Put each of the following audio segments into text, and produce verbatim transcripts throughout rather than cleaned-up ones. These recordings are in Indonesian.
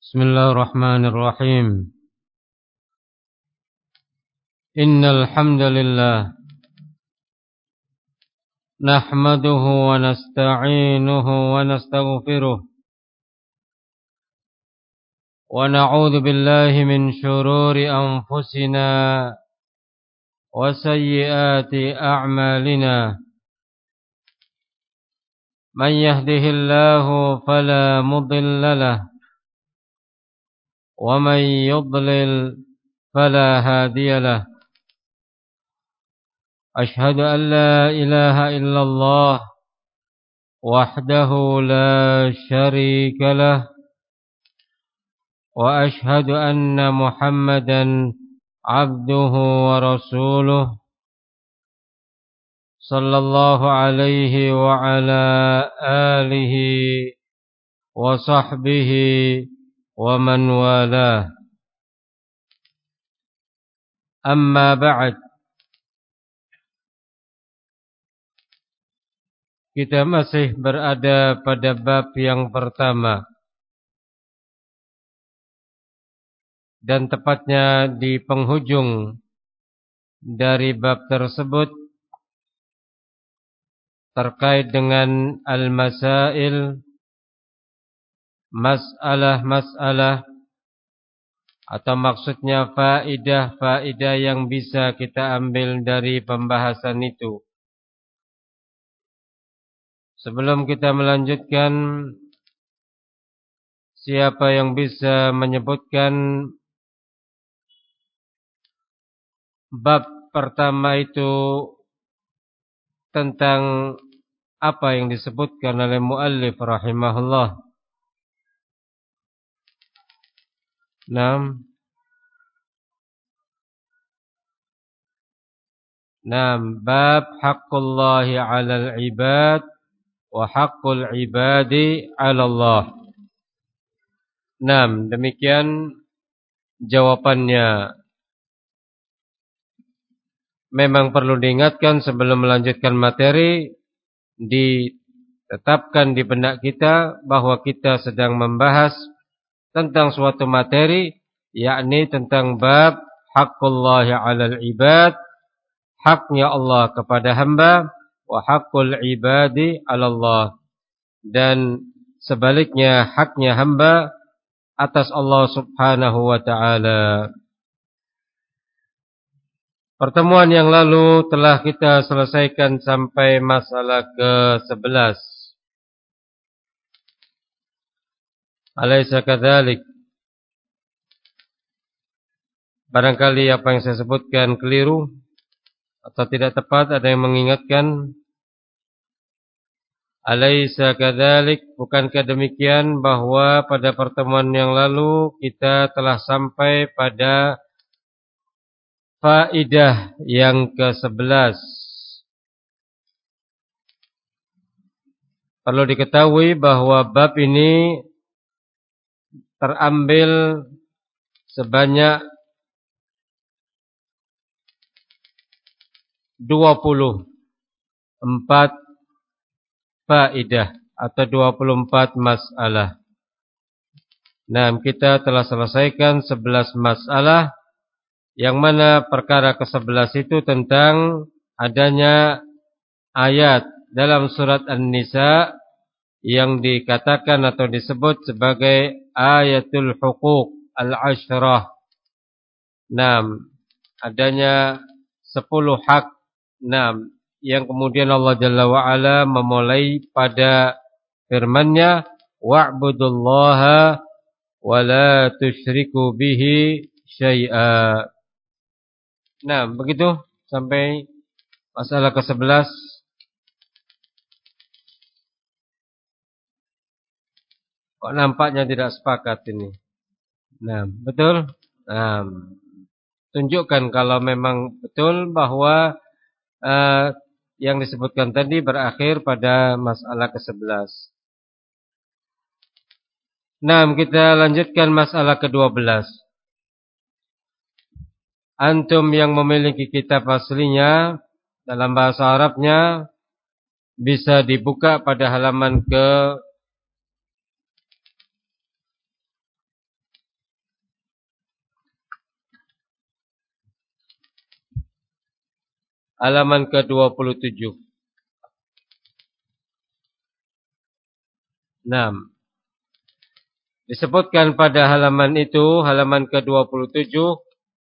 بسم الله الرحمن الرحيم إن الحمد لله نحمده ونستعينه ونستغفره ونعوذ بالله من شرور أنفسنا وسيئات أعمالنا من يهده الله فلا مضل له ومن يضلل فلا هادي له أشهد أن لا إله إلا الله وحده لا شريك له وأشهد أن محمدا عبده ورسوله صلى الله عليه وعلى آله وصحبه ومن والاه أما بعد. Kita masih berada pada bab yang pertama dan tepatnya di penghujung dari bab tersebut terkait dengan al-masail, masalah-masalah atau maksudnya faidah-faidah yang bisa kita ambil dari pembahasan itu. Sebelum kita melanjutkan, siapa yang bisa menyebutkan bab pertama itu tentang apa yang disebutkan oleh muallif rahimahullah? Naam. Naam, bab haqqullahi 'alal 'ibad wa haqqul 'ibadi 'ala Allah. Naam, demikian jawabannya. Memang perlu diingatkan sebelum melanjutkan materi, ditetapkan di benak kita bahwa kita sedang membahas tentang suatu materi, yakni tentang bab haqqullahi 'alal 'ibad, haknya Allah kepada hamba, wa haqqul 'ibadi 'ala Allah, dan sebaliknya haknya hamba atas Allah Subhanahu wa ta'ala. Pertemuan yang lalu telah kita selesaikan sampai masalah ke sebelas. Alaysa kadzalik? Barangkali apa yang saya sebutkan keliru atau tidak tepat, ada yang mengingatkan? Alaysa kadzalik? Bukankah demikian bahwa pada pertemuan yang lalu kita telah sampai pada faidah yang ke sebelas. Perlu diketahui bahwa bab ini terambil sebanyak dua puluh empat faidah atau dua puluh empat masalah. Nah, kita telah selesaikan sebelas masalah, yang mana perkara ke sebelas itu tentang adanya ayat dalam surat An-Nisa yang dikatakan atau disebut sebagai ayatul huquq al-ashrah. Nah, adanya sepuluh hak, nah, yang kemudian Allah Jalla wa'ala memulai pada firman-Nya, wa'budullaha wa la tusyriku bihi syai'a. Nah, begitu sampai masalah ke sebelas. Kok nampaknya tidak sepakat ini? Nah, betul? Nah, tunjukkan kalau memang betul bahwa uh, yang disebutkan tadi berakhir pada masalah ke sebelas. Nah, kita lanjutkan masalah ke dua belas. Antum yang memiliki kitab aslinya dalam bahasa Arabnya bisa dibuka pada halaman ke halaman ke dua puluh tujuh. Nah, disebutkan pada halaman itu, halaman ke dua puluh tujuh,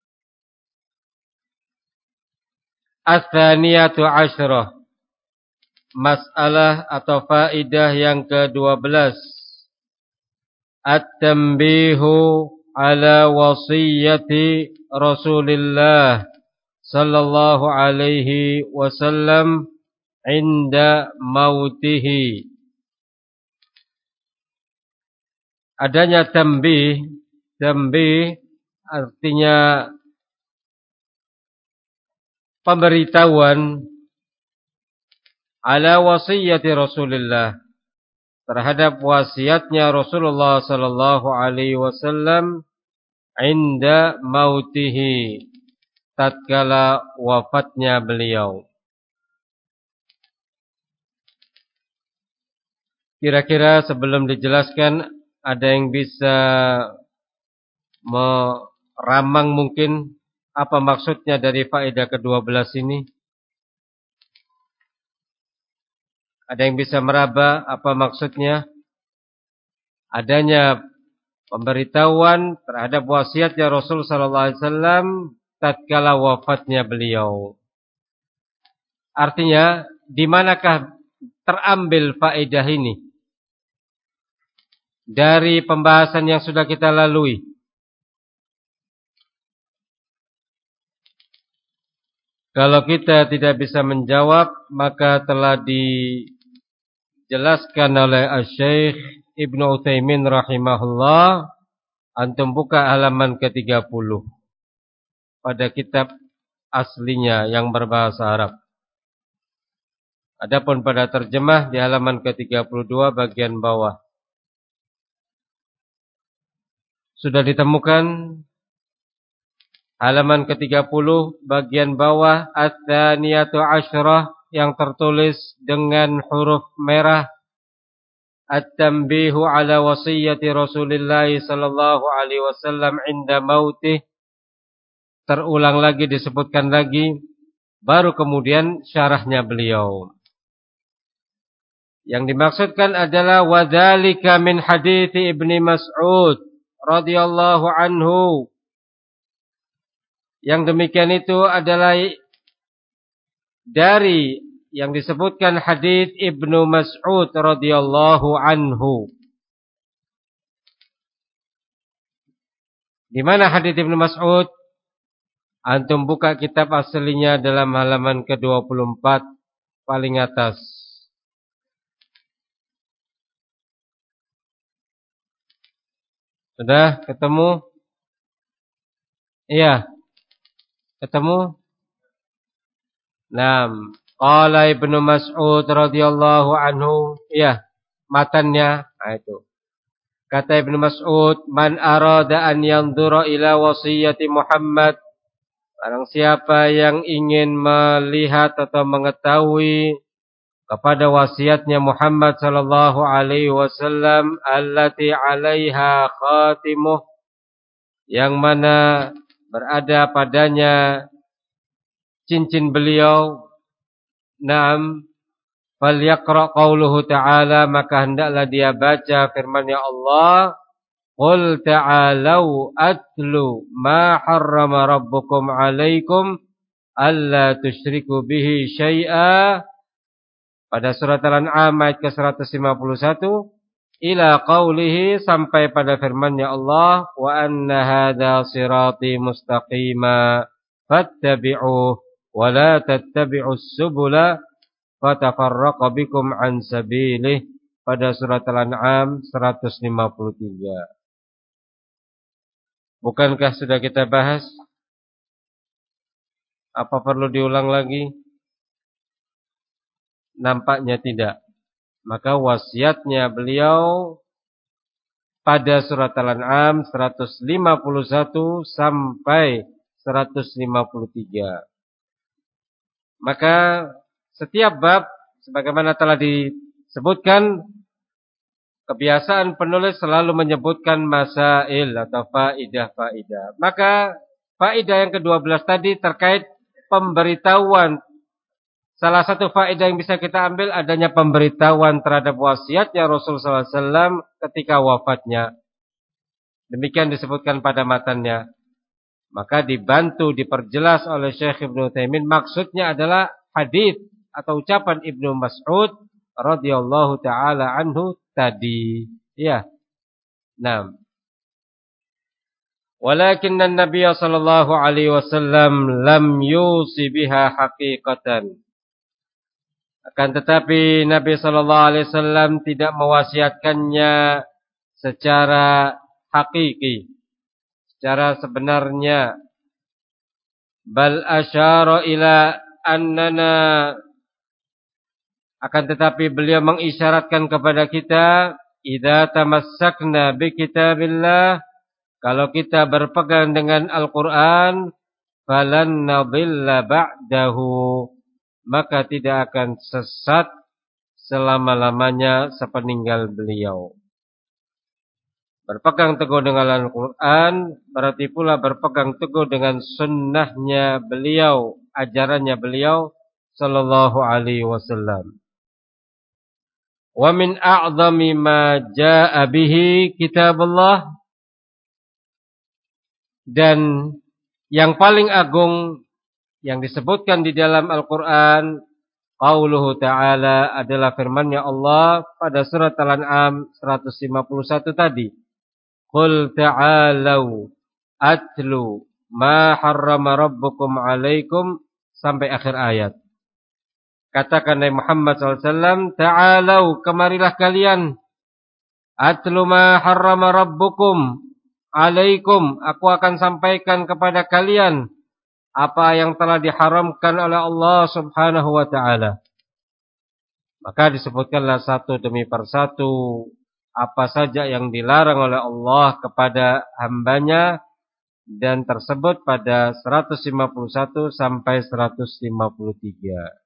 Ats-tsaniyatu asyrah, masalah atau faidah yang ke dua belas. At-tanbihu ala wasiyyati Rasulillah sallallahu alaihi wasallam inda mautihi. Adanya tanbih, tanbih artinya pemberitahuan ala wasiyyati Rasulillah, terhadap wasiatnya Rasulullah sallallahu alaihi wasallam inda mautihi, tatkala wafatnya beliau. Kira-kira sebelum dijelaskan, ada yang bisa meramang mungkin apa maksudnya dari faedah kedua belas ini? Ada yang bisa meraba apa maksudnya? Adanya pemberitahuan terhadap wasiatnya Rasul sallallahu alaihi wasallam tatkala wafatnya beliau. Artinya, di manakah terambil faedah ini? Dari pembahasan yang sudah kita lalui. Kalau kita tidak bisa menjawab, maka telah dijelaskan oleh Asy-Syaikh Ibnu Utsaimin rahimahullah. Antum buka halaman ke tiga puluh pada kitab aslinya yang berbahasa Arab. Adapun pada terjemah di halaman ke tiga puluh dua bagian bawah. Sudah ditemukan halaman ke tiga puluh bagian bawah Ats-tsaniyatu asyrah yang tertulis dengan huruf merah, At-tanbihu ala wasiyyati Rasulillah sallallahu alaihi wasallam inda mautih. Terulang lagi, disebutkan lagi, baru kemudian syarahnya beliau. Yang dimaksudkan adalah wadzalika min hadithi Ibnu Mas'ud radhiyallahu anhu. Yang demikian itu adalah dari yang disebutkan hadits Ibnu Mas'ud radhiyallahu anhu. Di mana hadits Ibnu Mas'ud? Antum buka kitab aslinya dalam halaman ke dua puluh empat paling atas. Sudah ketemu? Iya. Ketemu? Naam. Qala Ibnu Mas'ud radhiyallahu anhu. Iya, matannya. Nah, itu. Kata Ibnu Mas'ud, "Man arada an yanzura ila wasiyyati Muhammad." Barang siapa yang ingin melihat atau mengetahui kepada wasiatnya Muhammad sallallahu alaihi wasallam allati 'alaiha khatimuh, yang mana berada padanya cincin beliau. Naam, falyaqra qauluhu ta'ala, maka hendaklah dia baca firman-Nya Allah, qul ta'alau atlu ma harrama rabbukum 'alaikum alla tusyriku bihi syai'a, pada surat Al-An'am ayat ke seratus lima puluh satu, ila qaulihi, sampai pada firman-Nya Allah, wa anna hadza sirati mustaqima fattabi'uhu wa la tattabi'us subula fatafarraqa bikum an sabilih, pada surat Al-An'am seratus lima puluh tiga. Bukankah sudah kita bahas? Apa perlu diulang lagi? Nampaknya tidak. Maka wasiatnya beliau pada surat Al-An'am seratus lima puluh satu sampai seratus lima puluh tiga. Maka setiap bab sebagaimana telah disebutkan, kebiasaan penulis selalu menyebutkan masail atau faidah-faidah. Maka faidah yang kedua belas tadi terkait pemberitahuan salah satu faedah yang bisa kita ambil adanya pemberitahuan terhadap wasiatnya Rasulullah sallallahu alaihi wasallam ketika wafatnya. Demikian disebutkan pada matannya. Maka dibantu, diperjelas oleh Syekh Ibnu Utsaimin. Maksudnya adalah hadis atau ucapan Ibnu Mas'ud radhiyallahu taala anhu tadi. Ya. Nah. Walakin an-nabiy sallallahu alaihi wasallam lam yusi biha haqiqatan. Akan tetapi Nabi sallallahu alaihi wasallam tidak mewasiatkannya secara hakiki, secara sebenarnya. Bal asyara ila annana, akan tetapi beliau mengisyaratkan kepada kita, idza tamassakna bi kitabillah, kalau kita berpegang dengan Al-Qur'an, falan nadhilla ba'dahu, maka tidak akan sesat selama-lamanya sepeninggal beliau. Berpegang teguh dengan Al-Quran berarti pula berpegang teguh dengan sunnahnya beliau, ajarannya beliau sallallahu alaihi wasallam. Wa min a'zami ma jaa'a bihi kitabullah, dan yang paling agung yang disebutkan di dalam Al-Quran, qauluhu ta'ala, adalah firman-Nya Allah pada surat Al-An'am seratus lima puluh satu tadi. Qul ta'alau atlu ma harrama rabbukum alaikum, sampai akhir ayat. Katakan Nabi Muhammad sallallahu alaihi wasallam, ta'alau, kemarilah kalian, atlu ma harrama rabbukum alaikum, aku akan sampaikan kepada kalian apa yang telah diharamkan oleh Allah subhanahu wa ta'ala. Maka disebutkanlah satu demi persatu apa saja yang dilarang oleh Allah kepada hambanya, dan tersebut pada seratus lima puluh satu sampai seratus lima puluh tiga.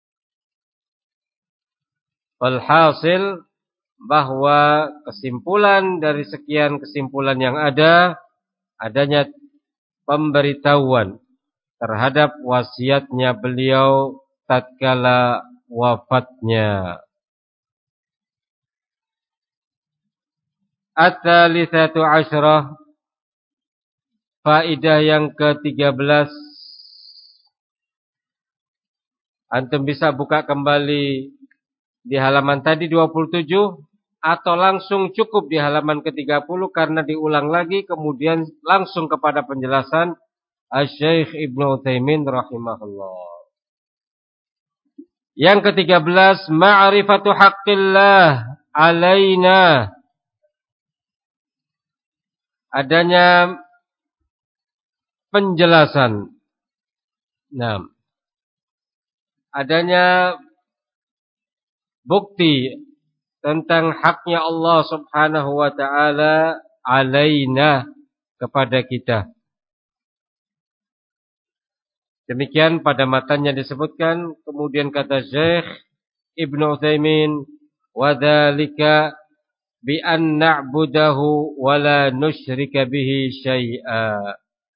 Walhasil, bahwa kesimpulan dari sekian kesimpulan yang ada, adanya pemberitahuan terhadap wasiatnya beliau tatkala wafatnya. At-thalitsatu asyrah, faedah yang ketiga belas. Antum bisa buka kembali di halaman tadi dua puluh tujuh, atau langsung cukup di halaman ke tiga puluh karena diulang lagi kemudian langsung kepada penjelasan Asy-Syaikh Ibnu Utsaimin rahimahullah. Yang ketiga belas, ma'rifatu haqqillah alaina, adanya penjelasan. Nah, adanya bukti tentang haknya Allah subhanahu wa ta'ala alaina, kepada kita. Demikian pada matanya disebutkan. Kemudian kata Syekh Ibnu Utsaimin, wa dzalika bi an na'budahu wa la nusyrika bihi syai'a.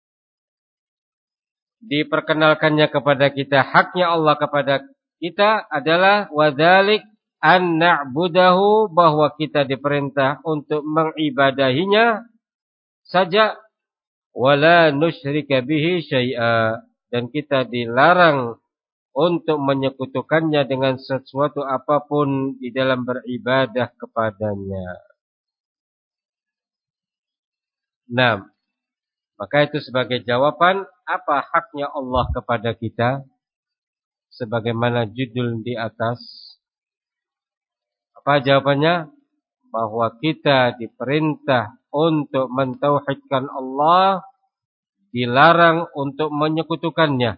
Diperkenalkannya kepada kita haknya Allah kepada kita adalah wa dzalik an na'budahu, bahwa kita diperintah untuk mengibadahinya saja, wala nusyrika bihi syai'a, dan kita dilarang untuk menyekutukannya dengan sesuatu apapun di dalam beribadah kepadanya. Nah, maka itu sebagai jawaban apa haknya Allah kepada kita, sebagaimana judul di atas. Apa jawabannya? Bahwa kita diperintah untuk mentauhidkan Allah, dilarang untuk menyekutukannya.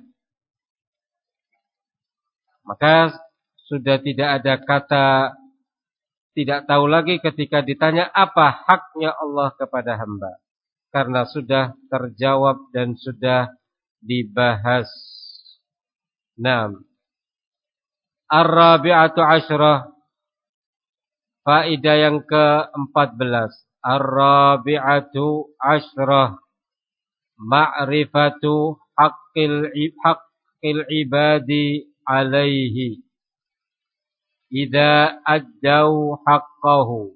Maka sudah tidak ada kata tidak tahu lagi ketika ditanya apa haknya Allah kepada hamba, karena sudah terjawab dan sudah dibahas. Naam. Ar-rabi'atu asyrah, faedah yang keempat belas. Ar-rabi'atu asyrah, ma'rifatu haqqil haqqil ibadi alaihi idza addau haqqahu.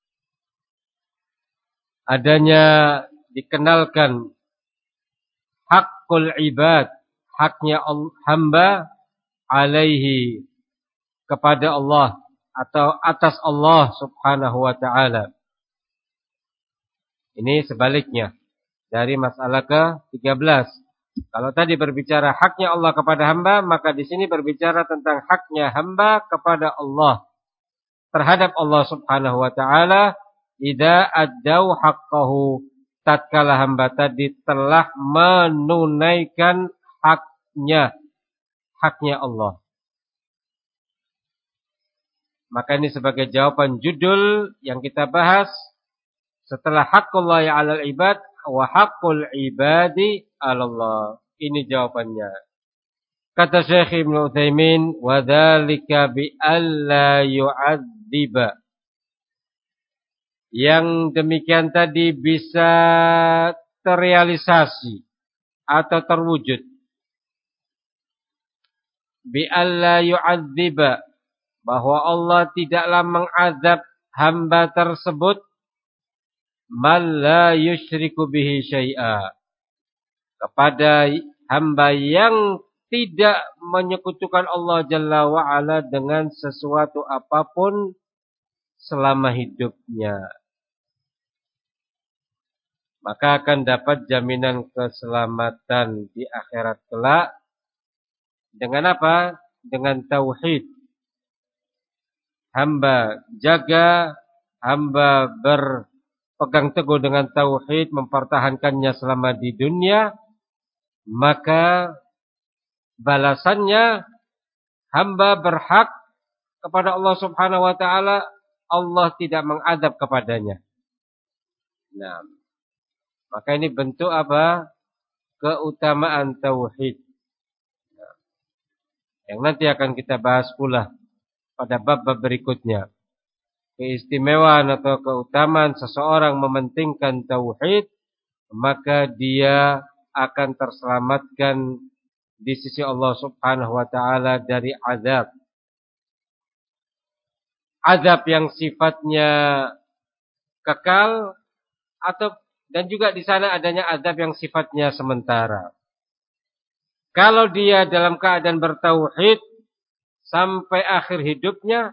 Adanya dikenalkan hakul ibad, haknya hamba alaihi kepada Allah atau atas Allah subhanahu wa ta'ala. Ini sebaliknya dari masalah ke tiga belas. Kalau tadi berbicara haknya Allah kepada hamba, maka di sini berbicara tentang haknya hamba kepada Allah terhadap Allah subhanahu wa ta'ala. Idza addau haqqahu, tatkala hamba tadi telah menunaikan haknya, haknya Allah. Maka ini sebagai jawaban judul yang kita bahas setelah haqqullah 'alal ibad wa haqqul ibadi 'alallah. Ini jawabannya. Kata Syekh Ibnu Utsaimin, wa dzalika bi alla yu'adziba. Yang demikian tadi bisa terrealisasi atau terwujud. Bi alla yu'adziba, bahwa Allah tidaklah mengazab hamba tersebut man la yusyriku bihi syai'a, kepada hamba yang tidak menyekutukan Allah Jalla wa'ala dengan sesuatu apapun selama hidupnya. Maka akan dapat jaminan keselamatan di akhirat kelak. Dengan apa? Dengan tauhid. Hamba jaga, hamba berpegang teguh dengan tauhid, mempertahankannya selama di dunia, maka balasannya hamba berhak kepada Allah subhanahu wa ta'ala, Allah tidak mengadab kepadanya. Nah, maka ini bentuk apa? Keutamaan tauhid. Nah, yang nanti akan kita bahas pula pada bab-bab berikutnya. Keistimewaan atau keutamaan seseorang mementingkan tauhid, maka dia akan terselamatkan di sisi Allah subhanahu wa ta'ala dari azab. Azab yang sifatnya kekal, atau dan juga di sana adanya azab yang sifatnya sementara. Kalau dia dalam keadaan bertauhid sampai akhir hidupnya,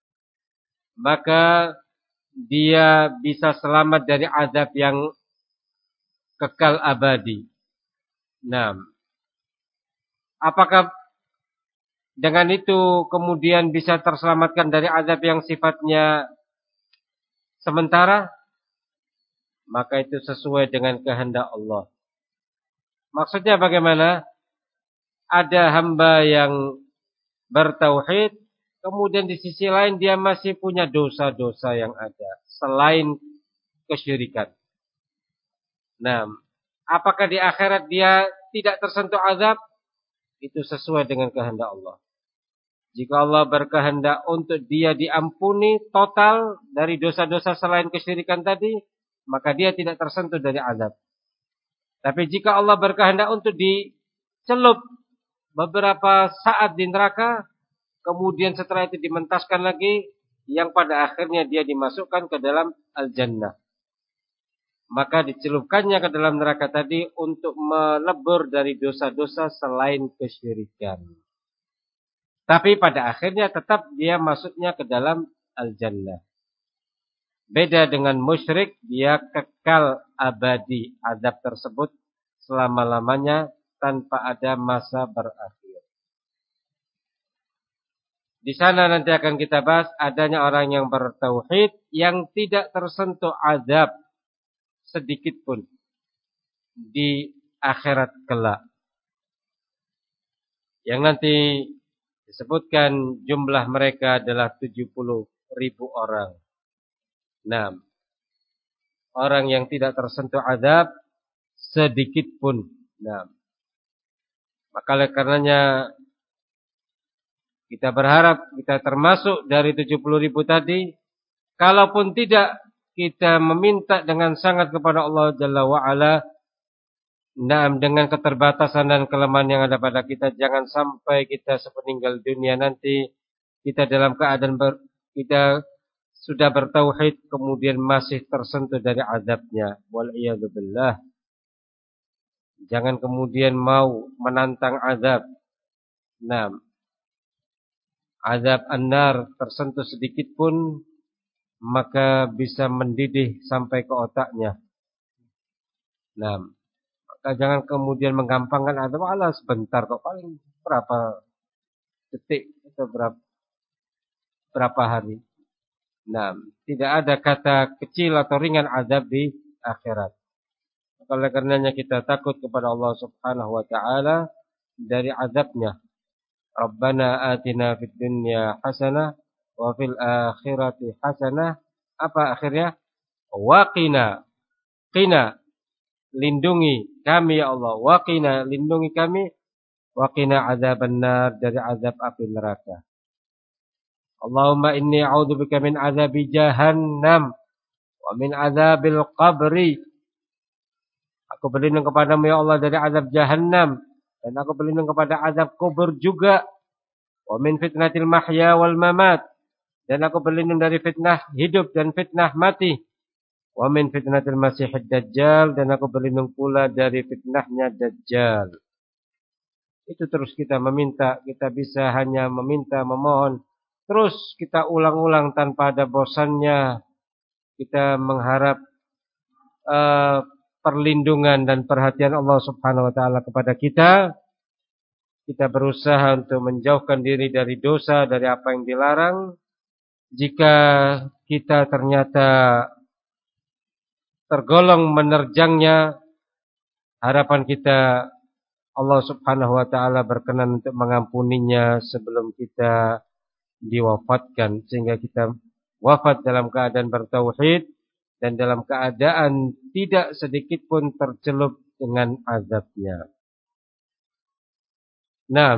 maka dia bisa selamat dari azab yang kekal abadi. Nah, apakah dengan itu kemudian bisa terselamatkan dari azab yang sifatnya sementara? Maka itu sesuai dengan kehendak Allah. Maksudnya bagaimana? Ada hamba yang bertauhid, kemudian di sisi lain dia masih punya dosa-dosa yang ada selain kesyirikan. Nah, apakah di akhirat dia tidak tersentuh azab? Itu sesuai dengan kehendak Allah. Jika Allah berkehendak untuk dia diampuni total dari dosa-dosa selain kesyirikan tadi, maka dia tidak tersentuh dari azab. Tapi jika Allah berkehendak untuk dicelup beberapa saat di neraka, kemudian setelah itu dimentaskan lagi, yang pada akhirnya dia dimasukkan ke dalam al-jannah. Maka dicelupkannya ke dalam neraka tadi untuk melebur dari dosa-dosa selain kesyirikan. Tapi pada akhirnya tetap dia masuknya ke dalam al-jannah. Beda dengan musyrik, dia kekal abadi azab tersebut selama-lamanya tanpa ada masa berakhir. Di sana nanti akan kita bahas adanya orang yang bertauhid yang tidak tersentuh azab sedikit pun di akhirat kelak. Yang nanti disebutkan jumlah mereka adalah tujuh puluh ribu orang. Nah, orang yang tidak tersentuh azab sedikit pun. Nah, maka oleh karenanya kita berharap kita termasuk dari tujuh puluh ribu tadi. Kalaupun tidak, kita meminta dengan sangat kepada Allah Jalla wa'ala Nah, dengan keterbatasan dan kelemahan yang ada pada kita, jangan sampai kita sepeninggal dunia nanti kita dalam keadaan ber, kita sudah bertauhid kemudian masih tersentuh dari azabnya. Wal'iyadzubillah. Jangan kemudian mau menantang azab. Nah, azab an-nar tersentuh sedikit pun maka bisa mendidih sampai ke otaknya. Nah, maka jangan kemudian menggampangkan azab. Alah sebentar kok, paling berapa detik atau berapa, berapa hari. Nah, tidak ada kata kecil atau ringan azab di akhirat. Oleh karenanya kita takut kepada Allah Subhanahu wa taala dari azabnya. Rabbana atina fid dunya hasanah wa fil akhirati hasanah. Apa akhirnya? Wa qina. Qina, lindungi kami ya Allah. Wa qina, lindungi kami. Wa qina azabannar, dari azab api neraka. Allahumma inni a'udzubika min azabi jahannam wa min azabil qabri. Aku berlindung kepadamu ya Allah dari azab jahannam, dan aku berlindung kepada azab kubur juga. Wa min fitnatil mahya wal mamat, dan aku berlindung dari fitnah hidup dan fitnah mati. Wa min fitnatil masihid dajjal, dan aku berlindung pula dari fitnahnya dajjal. Itu terus kita meminta, kita bisa hanya meminta, memohon. Terus kita ulang-ulang tanpa ada bosannya. Kita mengharap uh, perlindungan dan perhatian Allah Subhanahu wa taala kepada kita. Kita berusaha untuk menjauhkan diri dari dosa, dari apa yang dilarang. Jika kita ternyata tergolong menerjangnya, harapan kita Allah Subhanahu wa taala berkenan untuk mengampuninya sebelum kita diwafatkan, sehingga kita wafat dalam keadaan bertauhid dan dalam keadaan tidak sedikit pun tercelup dengan azabnya. Nah,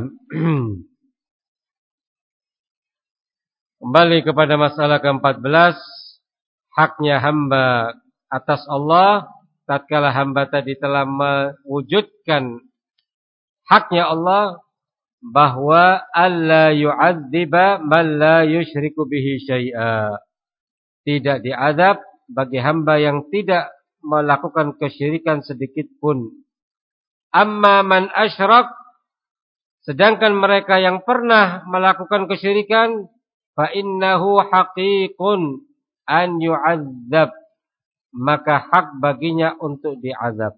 kembali kepada masalah keempat belas, haknya hamba atas Allah. Tatkala hamba tadi telah mewujudkan haknya Allah, bahwa alla yu'adziba man la yusyriku bihi syai'a. Tidak diazab bagi hamba yang tidak melakukan kesyirikan sedikit pun. Amma man asyrak, sedangkan mereka yang pernah melakukan kesyirikan, fa innahu haqiqun an yu'adzab, maka hak baginya untuk diazab.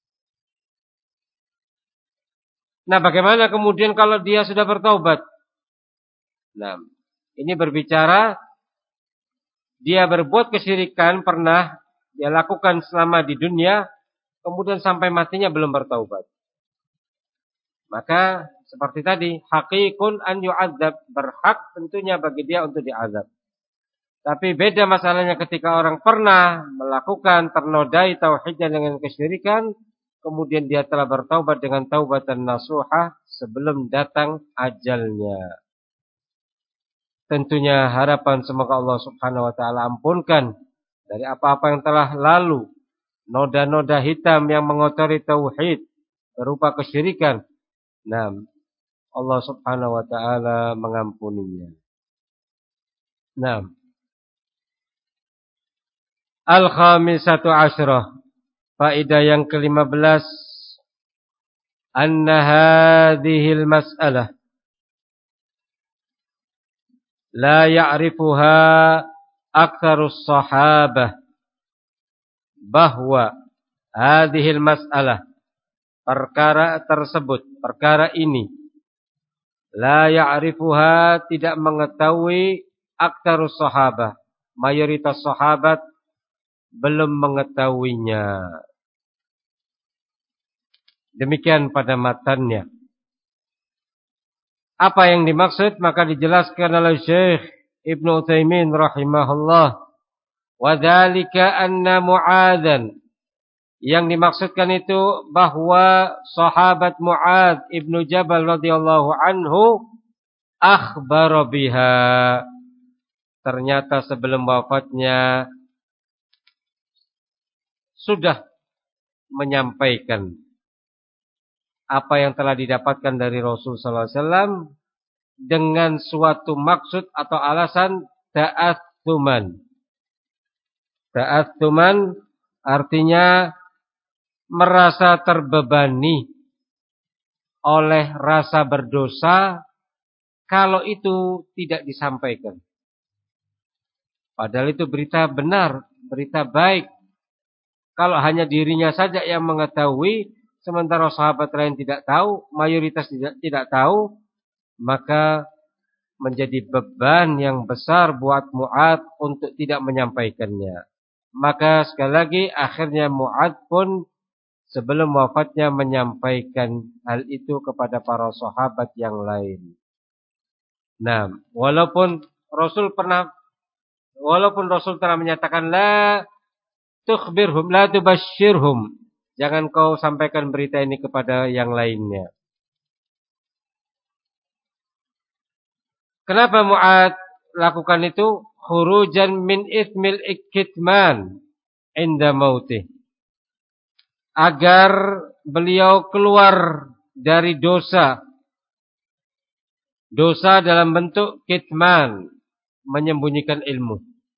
Nah, bagaimana kemudian kalau dia sudah bertaubat? Nah, ini berbicara dia berbuat kesyirikan, pernah dia lakukan selama di dunia, kemudian sampai matinya belum bertaubat. Maka seperti tadi, haqiqun an yu'adzab, berhak tentunya bagi dia untuk diazab. Tapi beda masalahnya ketika orang pernah melakukan, ternodai tauhidnya dengan kesyirikan, kemudian dia telah bertaubat dengan taubatan nasuhah sebelum datang ajalnya. Tentunya harapan semoga Allah Subhanahu wa taala ampunkan dari apa-apa yang telah lalu, noda-noda hitam yang mengotori tauhid berupa kesyirikan. Nah, Allah Subhanahu wa taala mengampuninya. Nah, al-khamisatu asyrah, faedah yang kelima belas, anna hadhil mas'alah la ya'rifuha aktsarus sahabah, bahwa hadhil mas'alah, perkara tersebut, perkara ini, la ya'rifuha, tidak mengetahui, aktsarus sahabah, mayoritas sahabat belum mengetahuinya. Demikian pada matannya. Apa yang dimaksud? Maka dijelaskan oleh Syekh Ibnu Utsaimin rahimahullah. Wa dzalika anna Mu'adzan, yang dimaksudkan itu bahwa sahabat Mu'adz Ibnu Jabal radhiyallahu anhu akhbara biha, ternyata sebelum wafatnya sudah menyampaikan apa yang telah didapatkan dari Rasul sallallahu alaihi wasallam dengan suatu maksud atau alasan ta'atsuman. Ta'atsuman artinya merasa terbebani oleh rasa berdosa kalau itu tidak disampaikan. Padahal itu berita benar, berita baik. Kalau hanya dirinya saja yang mengetahui, sementara sahabat lain tidak tahu, mayoritas tidak, tidak tahu, maka menjadi beban yang besar buat Mu'adz untuk tidak menyampaikannya. Maka sekali lagi akhirnya Mu'adz pun sebelum wafatnya menyampaikan hal itu kepada para sahabat yang lain. Nah, walaupun Rasul pernah walaupun Rasul telah menyatakan la tukhbirhum la tubashshirhum, jangan kau sampaikan berita ini kepada yang lainnya. Kenapa Mu'adz lakukan itu? Khurujan min itsmil ikitman inda mautih. Agar beliau keluar dari dosa. Dosa dalam bentuk kitman, menyembunyikan ilmu.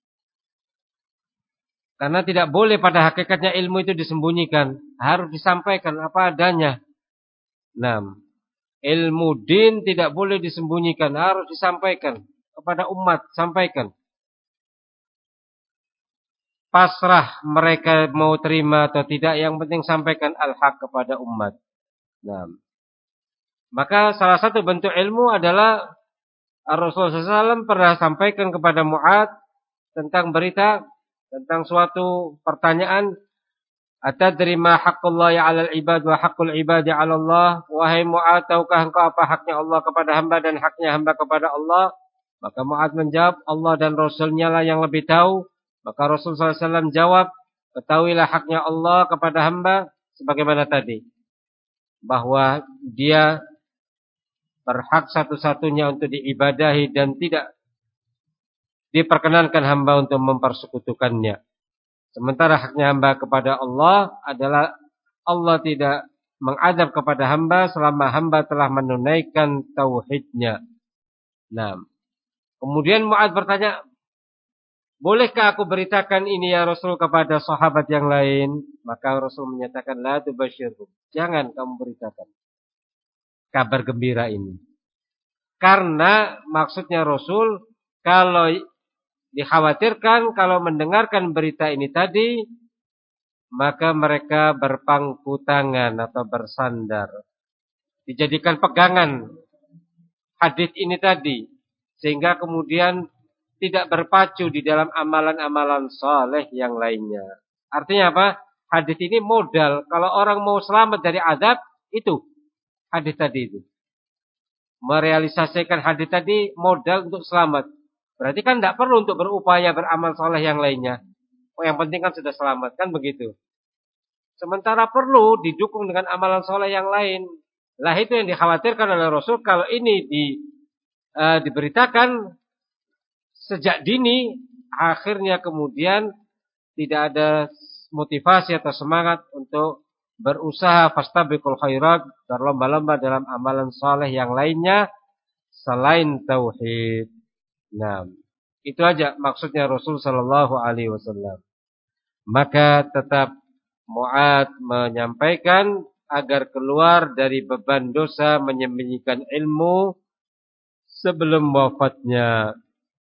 Karena tidak boleh pada hakikatnya ilmu itu disembunyikan, harus disampaikan apa adanya. Nah, ilmu din tidak boleh disembunyikan, harus disampaikan kepada umat, sampaikan. Pasrah mereka mau terima atau tidak, yang penting sampaikan al-haq kepada umat. Nah, maka salah satu bentuk ilmu adalah Rasulullah sallallahu alaihi wasallam pernah sampaikan kepada Mu'adz tentang berita, tentang suatu pertanyaan. Atadri ma haqqullahi 'alal ibad wa haqqul ibadi 'ala Allah? Wahai Mu'adz, tahukah engkau apa haknya Allah kepada hamba dan haknya hamba kepada Allah? Maka Mu'adz menjawab, Allah dan Rasulnya lah yang lebih tahu. Maka Rasulullah sallallahu alaihi wasallam jawab, ketahuilah haknya Allah kepada hamba sebagaimana tadi, bahwa dia berhak satu-satunya untuk diibadahi dan tidak diperkenankan hamba untuk mempersekutukannya. Sementara haknya hamba kepada Allah adalah Allah tidak mengadab kepada hamba selama hamba telah menunaikan tauhidnya. Nah, kemudian Mu'adz bertanya, bolehkah aku beritakan ini ya Rasul kepada sahabat yang lain? Maka Rasul menyatakan, la tubashshirhum, jangan kamu beritakan kabar gembira ini. Karena maksudnya Rasul, kalau dikhawatirkan kalau mendengarkan berita ini tadi, maka mereka berpangku tangan atau bersandar, dijadikan pegangan hadis ini tadi, sehingga kemudian tidak berpacu di dalam amalan-amalan saleh yang lainnya. Artinya apa? Hadis ini modal kalau orang mau selamat dari azab, itu hadis tadi itu. Merealisasikan hadis tadi modal untuk selamat. Berarti kan tidak perlu untuk berupaya beramal saleh yang lainnya. Oh, yang penting kan sudah selamat, kan begitu. Sementara perlu didukung dengan amalan saleh yang lain. Lah itu yang dikhawatirkan oleh Rasul, kalau ini di, uh, diberitakan sejak dini, akhirnya kemudian tidak ada motivasi atau semangat untuk berusaha fastabiqul khairat, berlomba-lomba dalam amalan saleh yang lainnya selain tauhid. Nah, itu aja maksudnya Rasul sallallahu alaihi wasallam. Maka tetap Mu'adz menyampaikan agar keluar dari beban dosa menyembunyikan ilmu sebelum wafatnya.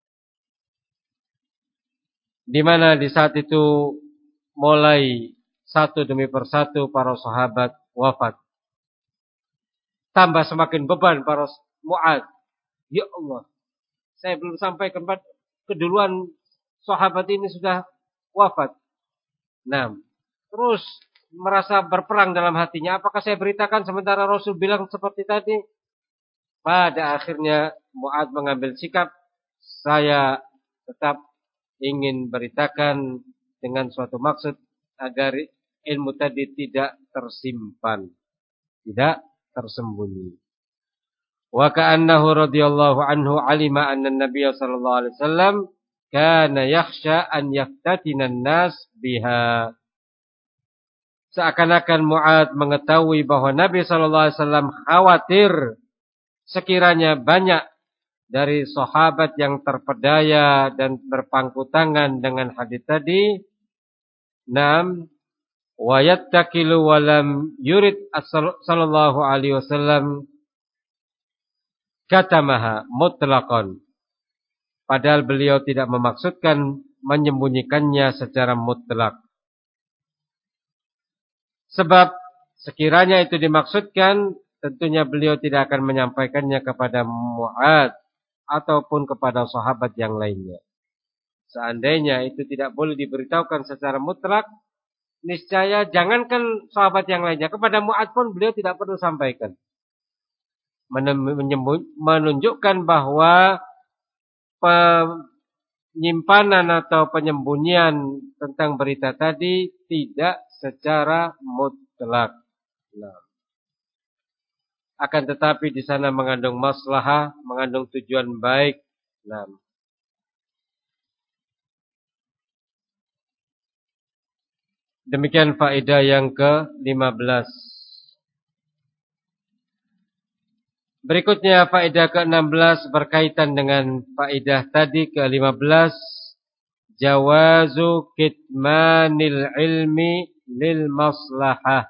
Di mana di saat itu mulai satu demi persatu para sahabat wafat. Tambah semakin beban para Mu'adz. Ya Allah, saya belum sampaikan keduluan sahabat ini sudah wafat. Nah, terus merasa berperang dalam hatinya. Apakah saya beritakan sementara Rasul bilang seperti tadi? Pada akhirnya Mu'adz mengambil sikap, saya tetap ingin beritakan dengan suatu maksud agar ilmu tadi tidak tersimpan, tidak tersembunyi. Wa ka'annahu radhiyallahu anhu alima anna an-nabiy sallallahu alaihi wasallam kana yakhsha an yaftatina an-nas biha. Seakan-akan Mu'adz mengetahui bahwa Nabi sallallahu alaihi wasallam khawatir sekiranya banyak dari sahabat yang terpedaya dan berpangku tangan dengan hadis tadi. Nam wa yattakilu wa lam yurid sallallahu alaihi wasallam katamaha mutlaqan. Padahal beliau tidak memaksudkan menyembunyikannya secara mutlak. Sebab sekiranya itu dimaksudkan, tentunya beliau tidak akan menyampaikannya kepada Mu'adz ataupun kepada sahabat yang lainnya. Seandainya itu tidak boleh diberitahukan secara mutlak, niscaya jangankan sahabat yang lainnya, kepada Mu'adz pun beliau tidak perlu sampaikan. Menunjukkan bahwa penyimpanan atau penyembunyian tentang berita tadi tidak secara mutlak. Nah, akan tetapi di sana mengandung maslahah, mengandung tujuan baik. Nah, demikian faedah yang ke lima belas. Berikutnya faedah ke enam belas berkaitan dengan faedah tadi ke lima belas. Jawazu kitmanil ilmi lil maslahah.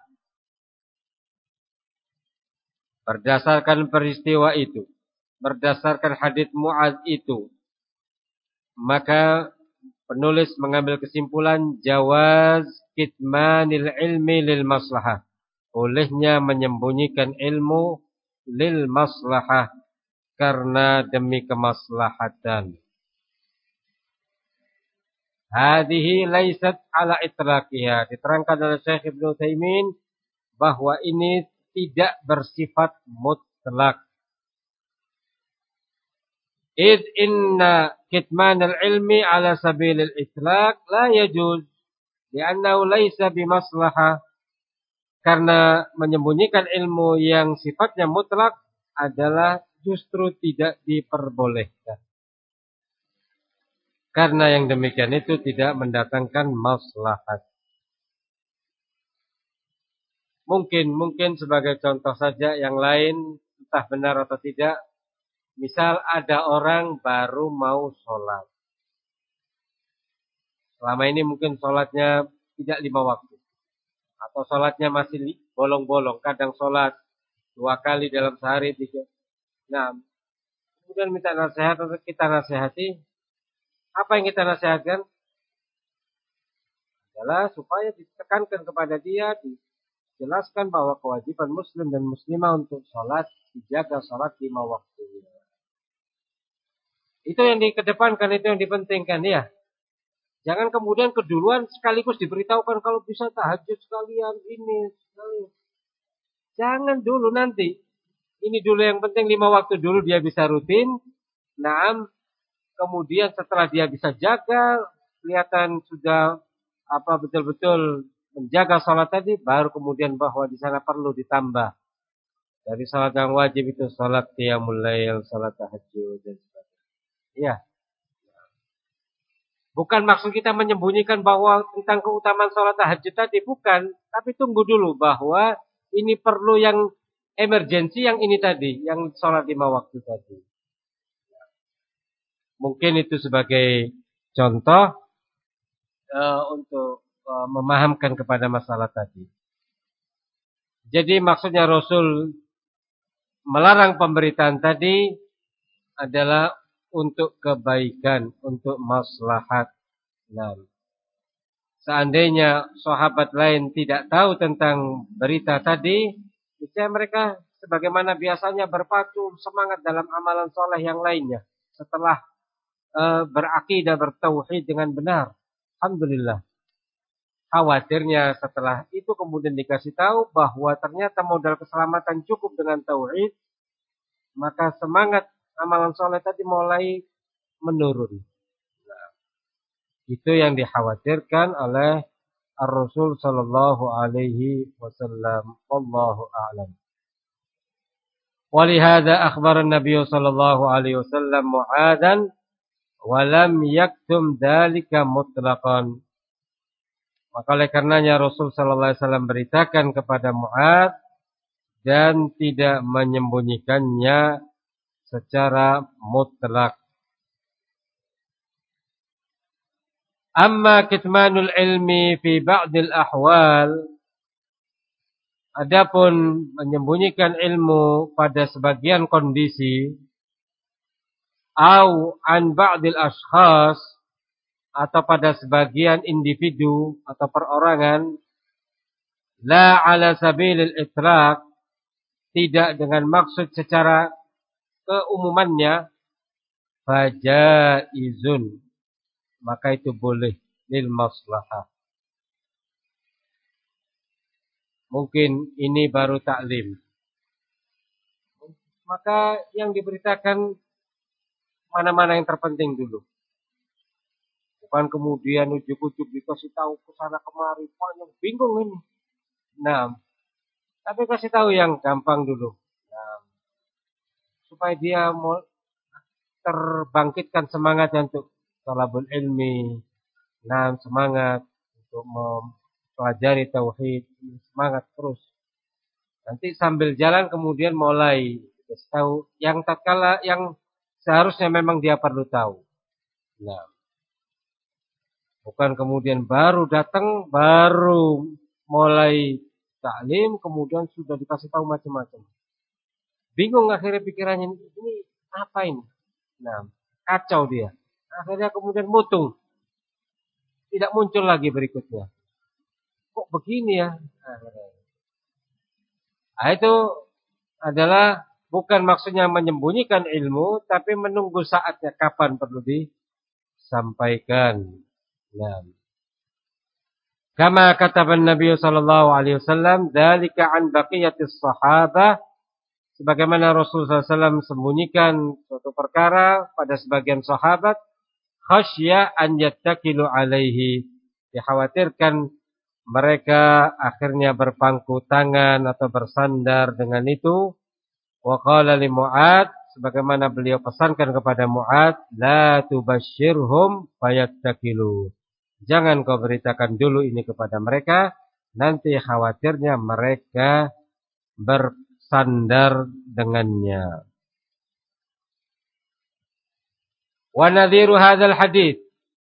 Berdasarkan peristiwa itu, berdasarkan hadits Mu'adz itu, maka penulis mengambil kesimpulan jawaz kitmanil ilmi lil maslahah. Bolehnya menyembunyikan ilmu lil maslahah, karena demi kemaslahatan. Hadhihi laysat ala itlaqiha. Diterangkan oleh Syekh Ibnu Utsaimin bahwa ini tidak bersifat mutlak. Id inna kitman al-ilmi ala sabil al-itlaq la yajuz li'annahu laysa bimaslahah. Karena menyembunyikan ilmu yang sifatnya mutlak adalah justru tidak diperbolehkan. Karena yang demikian itu tidak mendatangkan maslahat. Mungkin, mungkin sebagai contoh saja yang lain, entah benar atau tidak. Misal ada orang baru mau sholat. Selama ini mungkin sholatnya tidak lima waktu. Atau sholatnya masih bolong-bolong. Kadang sholat dua kali dalam sehari. Tiga. Nah, kemudian minta nasihat atau kita nasihati. Apa yang kita nasihatkan? Adalah supaya ditekankan kepada dia, dijelaskan bahwa kewajiban muslim dan muslimah untuk sholat, dijaga sholat lima waktu. Itu yang dikedepankan, itu yang dipentingkan ya. Jangan kemudian keduluan sekaligus diberitahukan kalau bisa tahajud sekalian ini sekalian. Jangan dulu nanti. Ini dulu yang penting lima waktu dulu dia bisa rutin. Naam. Kemudian setelah dia bisa jaga, kelihatan sudah apa betul-betul menjaga salat tadi, baru kemudian bahwa di sana perlu ditambah. Dari salat yang wajib itu salat qiyamul lail, salat tahajud dan sebagainya. Iya. Bukan maksud kita menyembunyikan bahwa tentang keutamaan salat tahajud tadi, bukan. Tapi tunggu dulu bahwa ini perlu yang emergensi, yang ini tadi, yang salat lima waktu tadi. Mungkin itu sebagai contoh uh, untuk uh, memahamkan kepada masalah tadi. Jadi maksudnya Rasul melarang pemberitaan tadi adalah untuk kebaikan, untuk maslahat. Nah, seandainya sahabat lain tidak tahu tentang berita tadi, niscaya mereka sebagaimana biasanya berpacu semangat dalam amalan soleh yang lainnya. Setelah uh, berakidah, bertauhid dengan benar. Alhamdulillah. Khawatirnya setelah itu kemudian dikasih tahu bahwa ternyata modal keselamatan cukup dengan tauhid, maka semangat amalan soleh tadi mulai menurun. Nah, itu yang dikhawatirkan oleh Ar-Rasul sallallahu alaihi wasallam. Wallahu a'lam. Walihada akhbar an-nabiy sallallahu alaihi wasallam Mu'adzan wa lam yaktum dzalika mutlaqan. Maka oleh karenanya Rasul sallallahu alaihi wasallam beritakan kepada Mu'adz dan tidak menyembunyikannya secara mutlak. Amma kitmanul ilmi fi ba'dil ahwal, adapun menyembunyikan ilmu pada sebagian kondisi, au an ba'dil ashkhas, atau pada sebagian individu atau perorangan, la ala sabilil itlaq, tidak dengan maksud secara keumumannya, fajaizun, maka itu boleh lil maslahah. Mungkin ini baru taklim, maka yang diberitakan mana-mana yang terpenting dulu. Bukan kemudian ujuk-ujuk dikasih tahu ke sana kemari, banyak bingung ini. Nah, tapi kasih tahu yang gampang dulu. Nah, supaya dia mau terbangkitkan semangatnya untuk talabul ilmi. Nah, semangat untuk mempelajari tauhid, semangat terus. Nanti sambil jalan kemudian mulai kasih tahu yang tatkala yang seharusnya memang dia perlu tahu. Nah, bukan kemudian baru datang, baru mulai taklim, kemudian sudah dikasih tahu macam-macam. Bingung akhirnya pikirannya, ini apa ini? Nah, kacau dia. Akhirnya kemudian mutung. Tidak muncul lagi berikutnya. Kok begini ya? Nah, itu adalah bukan maksudnya menyembunyikan ilmu, tapi menunggu saatnya kapan perlu disampaikan. Nah, kama kataban Nabi sallallahu alaihi wasallam, dzalika an baqiyatis sahabah, sebagaimana Rasulullah sallallahu alaihi wasallam sembunyikan suatu perkara pada sebagian sahabat, khasyya an yattakilu alaihi, dikhawatirkan mereka akhirnya berpangku tangan atau bersandar dengan itu. Wa qala li Mu'adz, sebagaimana beliau pesankan kepada Mu'adz, la tubasyirhum fayattakilu. Jangan kau beritakan dulu ini kepada mereka, nanti khawatirnya mereka bersandar dengannya. Wa nadhiru hadzal hadits,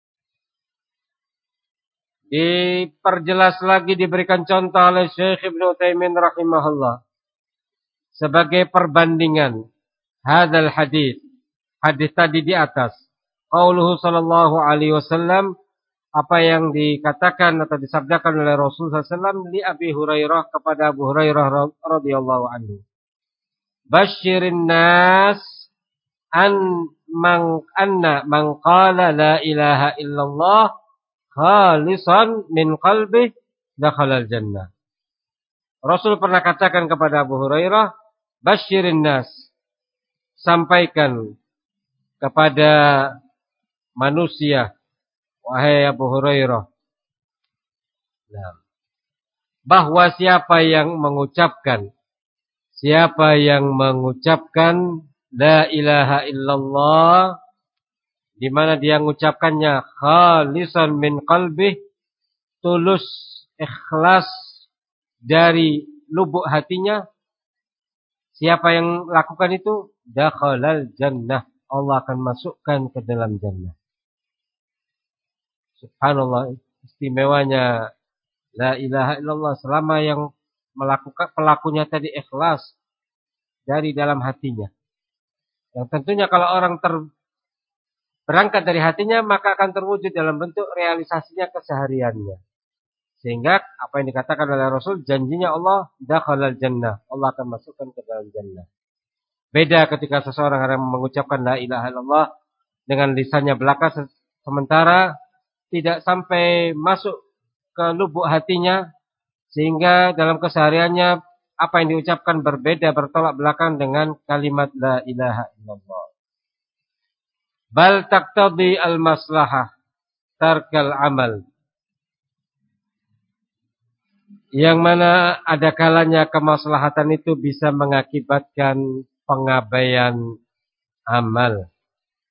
diperjelas lagi, diberikan contoh oleh Syekh Ibnu Utsaimin rahimahullah sebagai perbandingan hadzal hadits, hadis tadi di atas, qauluhu sallallahu alaihi wasallam, apa yang dikatakan atau disabdakan oleh Rasulullah sallallahu alaihi wasallam li Abi Hurairah, kepada Abu Hurairah radhiyallahu anhu. Basyirin nas an man anna man qala la ilaha illallah khalisan min qalbi dakhalal jannah. Rasul pernah katakan kepada Abu Hurairah, basyirin nas, sampaikan kepada manusia, wahai Abu Hurairah, nah, bahwa siapa yang mengucapkan, siapa yang mengucapkan la ilaha illallah, di mana dia mengucapkannya khalisan min qalbih, tulus, ikhlas dari lubuk hatinya, siapa yang lakukan itu, dakhalal jannah, Allah akan masukkan ke dalam jannah. Subhanallah, istimewanya la ilaha illallah, selama yang melakukan pelakunya tadi ikhlas dari dalam hatinya. Yang tentunya kalau orang ter, berangkat dari hatinya, maka akan terwujud dalam bentuk realisasinya kesehariannya. Sehingga apa yang dikatakan oleh Rasul, janjinya Allah, dakhalal jannah, Allah akan masukkan ke dalam jannah. Beda ketika seseorang yang mengucapkan la ilaha illallah dengan lisannya belaka, sementara tidak sampai masuk ke lubuk hatinya, sehingga dalam kesehariannya apa yang diucapkan berbeda, bertolak belakang dengan kalimat la ilaha illallah. Bal taqtadi al-maslahah tarkal amal, yang mana ada kalanya kemaslahatan itu bisa mengakibatkan pengabaian amal.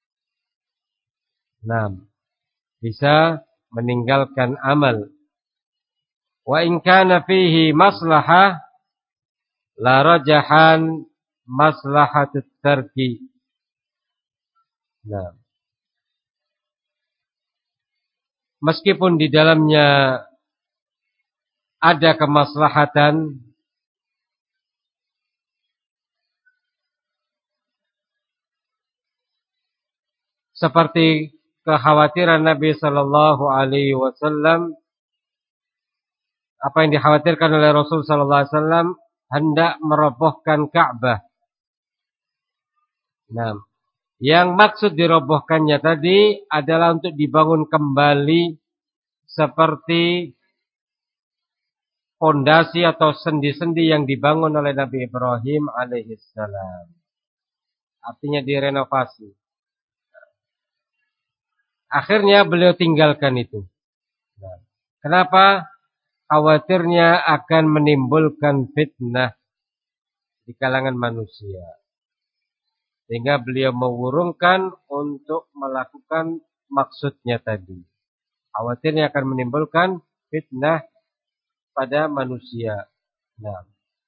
Nah, bisa meninggalkan amal. Wa in kana fihi maslahah la rajahan maslahatut tarki. Nah, meskipun di dalamnya ada kemaslahatan, seperti kekhawatiran Nabi sallallahu alaihi wasallam, apa yang dikhawatirkan oleh Rasul sallallahu alaihi wasallam hendak merobohkan Ka'bah. Nah, yang maksud dirobohkannya tadi adalah untuk dibangun kembali seperti fondasi atau sendi-sendi yang dibangun oleh Nabi Ibrahim alaihissalam. Artinya direnovasi. Akhirnya beliau tinggalkan itu. Nah, kenapa? Khawatirnya akan menimbulkan fitnah di kalangan manusia. Sehingga beliau mengurungkan untuk melakukan maksudnya tadi. Khawatirnya akan menimbulkan fitnah pada manusia. Nah,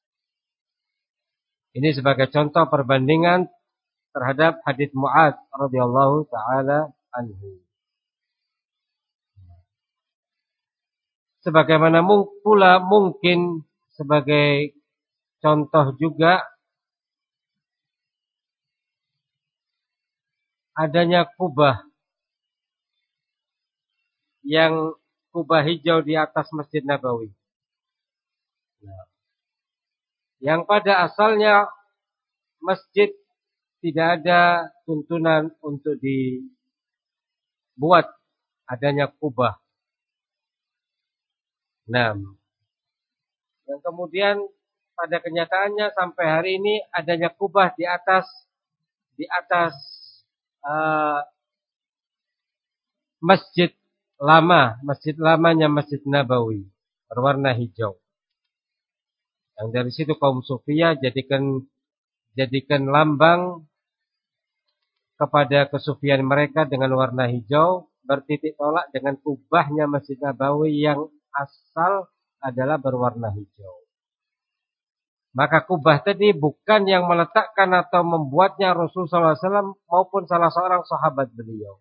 ini sebagai contoh perbandingan terhadap hadits Mu'adz radhiyallahu taala anhu. Sebagaimana pula mungkin sebagai contoh juga adanya kubah yang kubah hijau di atas Masjid Nabawi. Nah, yang pada asalnya masjid tidak ada tuntunan untuk dibuat adanya kubah. Nah, yang kemudian pada kenyataannya sampai hari ini adanya kubah di atas di atas uh, masjid lama, masjid lamanya Masjid Nabawi berwarna hijau. Yang dari situ kaum Sufiyah jadikan jadikan lambang kepada kesufian mereka dengan warna hijau, bertitik tolak dengan kubahnya Masjid Nabawi yang asal adalah berwarna hijau. Maka kubah tadi bukan yang meletakkan atau membuatnya Rasulullah sallallahu alaihi wasallam maupun salah seorang sahabat beliau.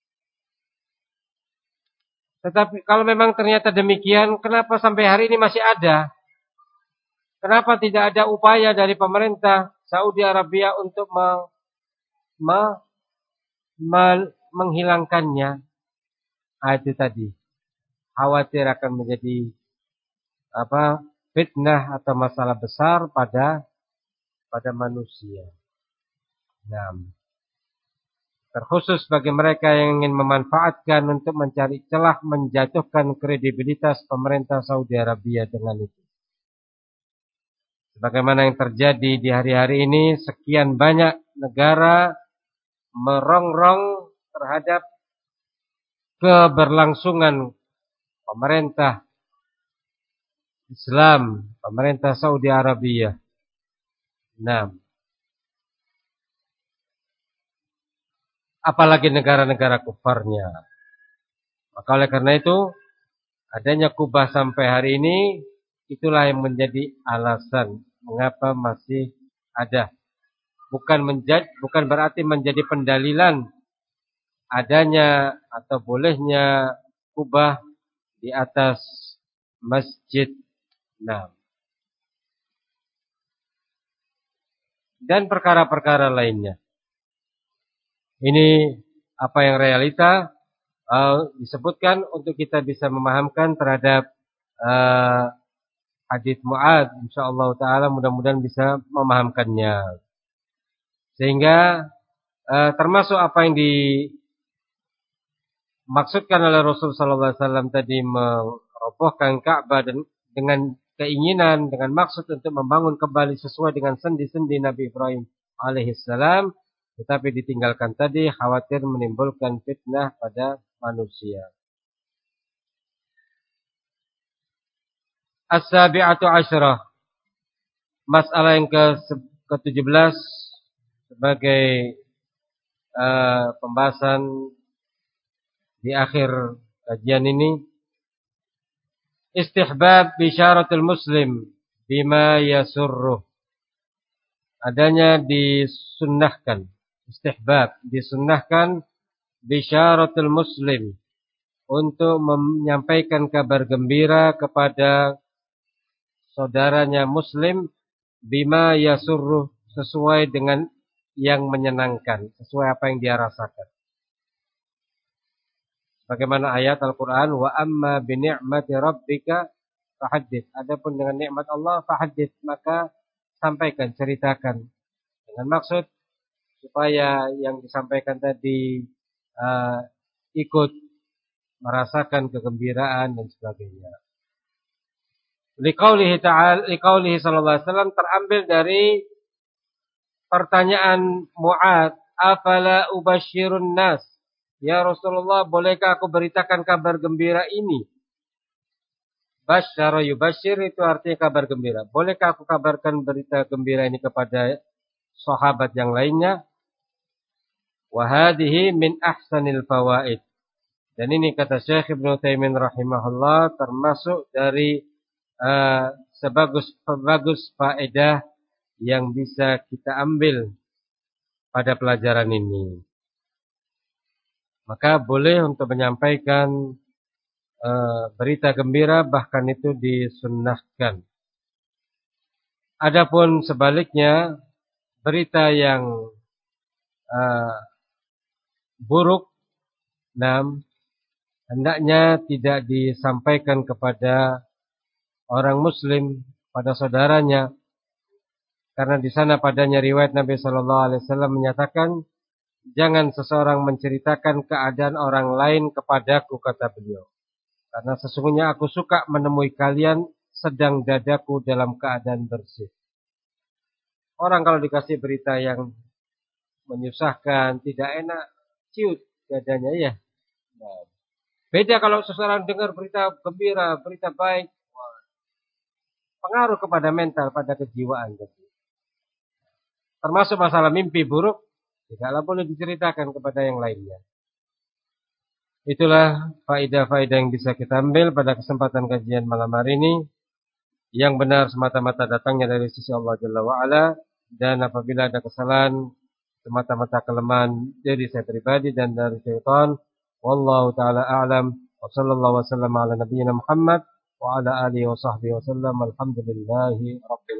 Tetapi kalau memang ternyata demikian, kenapa sampai hari ini masih ada? Kenapa tidak ada upaya dari pemerintah Saudi Arabia untuk me, me, me, menghilangkannya? Nah, itu tadi. Khawatir akan menjadi apa? Fitnah atau masalah besar pada pada manusia. Nah, terkhusus bagi mereka yang ingin memanfaatkan untuk mencari celah menjatuhkan kredibilitas pemerintah Saudi Arabia dengan itu. Sebagaimana yang terjadi di hari-hari ini, sekian banyak negara merongrong terhadap keberlangsungan pemerintah Islam, pemerintah Saudi Arabia. Nah, apalagi negara-negara kufarnya. Maka oleh karena itu, adanya kubah sampai hari ini, itulah yang menjadi alasan mengapa masih ada. Bukan menjadi, bukan berarti menjadi pendalilan adanya atau bolehnya kubah di atas masjid. Nah, dan perkara-perkara lainnya. Ini apa yang realita uh, disebutkan untuk kita bisa memahamkan terhadap uh, hadits Mu'adz. Insyaallah taala mudah-mudahan bisa memahamkannya. Sehingga uh, termasuk apa yang dimaksudkan oleh Rasul sallallahu alaihi wasallam tadi merobohkan Ka'bah dan dengan keinginan, dengan maksud untuk membangun kembali sesuai dengan sendi-sendi Nabi Ibrahim alaihissalam, tetapi ditinggalkan tadi khawatir menimbulkan fitnah pada manusia. As-sabi'atu asyarah. Masalah yang ke ketujuh belas sebagai uh, pembahasan di akhir kajian ini, istihbab bisyaratul muslim bima yasurruh. Adanya disunnahkan, istihbab disunnahkan bisyaratul muslim untuk menyampaikan kabar gembira kepada saudaranya muslim bima yasurruh, sesuai dengan yang menyenangkan, sesuai apa yang dia rasakan. Bagaimana ayat Al-Quran, wa amma bi ni'mati rabbika fahaddits. Adapun dengan nikmat Allah fahaddits, maka sampaikan, ceritakan. Dengan maksud supaya yang disampaikan tadi uh, ikut merasakan kegembiraan dan sebagainya. Liqaulihi ta'ala, liqaulihi sallallahu alaihi wasallam, terambil dari pertanyaan Mu'adz, afala ubashirun nas? Ya Rasulullah, bolehkah aku beritakan kabar gembira ini? Basyara yubashir itu artinya kabar gembira. Bolehkah aku kabarkan berita gembira ini kepada sahabat yang lainnya? Wa hadhihi min ahsanil fawaid. Dan ini kata Syekh Ibnu Taimin rahimahullah termasuk dari uh, sebagus-bagus faedah yang bisa kita ambil pada pelajaran ini. Maka boleh untuk menyampaikan uh, berita gembira, bahkan itu disunnahkan. Adapun sebaliknya, berita yang uh, buruk, nam, hendaknya tidak disampaikan kepada orang muslim, pada saudaranya, karena di sana padanya riwayat Nabi Shallallahu Alaihi Wasallam menyatakan, jangan seseorang menceritakan keadaan orang lain kepadaku, kata beliau. Karena sesungguhnya aku suka menemui kalian sedang dadaku dalam keadaan bersih. Orang kalau dikasih berita yang menyusahkan, tidak enak, ciut dadanya ya. Nah, beda kalau seseorang dengar berita gembira, berita baik, pengaruh kepada mental, pada kejiwaan. Termasuk masalah mimpi buruk, tidaklah boleh diceritakan kepada yang lainnya. Itulah faedah-faedah yang bisa kita ambil pada kesempatan kajian malam hari ini. Yang benar semata-mata datangnya dari sisi Allah Jalla wa'ala. Dan apabila ada kesalahan, semata-mata kelemahan dari saya pribadi dan dari syaitan. Wallahu ta'ala a'lam. Wa sallallahu wa sallam ala nabiyyina Muhammad. Wa ala alihi wa sahbihi wa sallam. Alhamdulillahi rabbil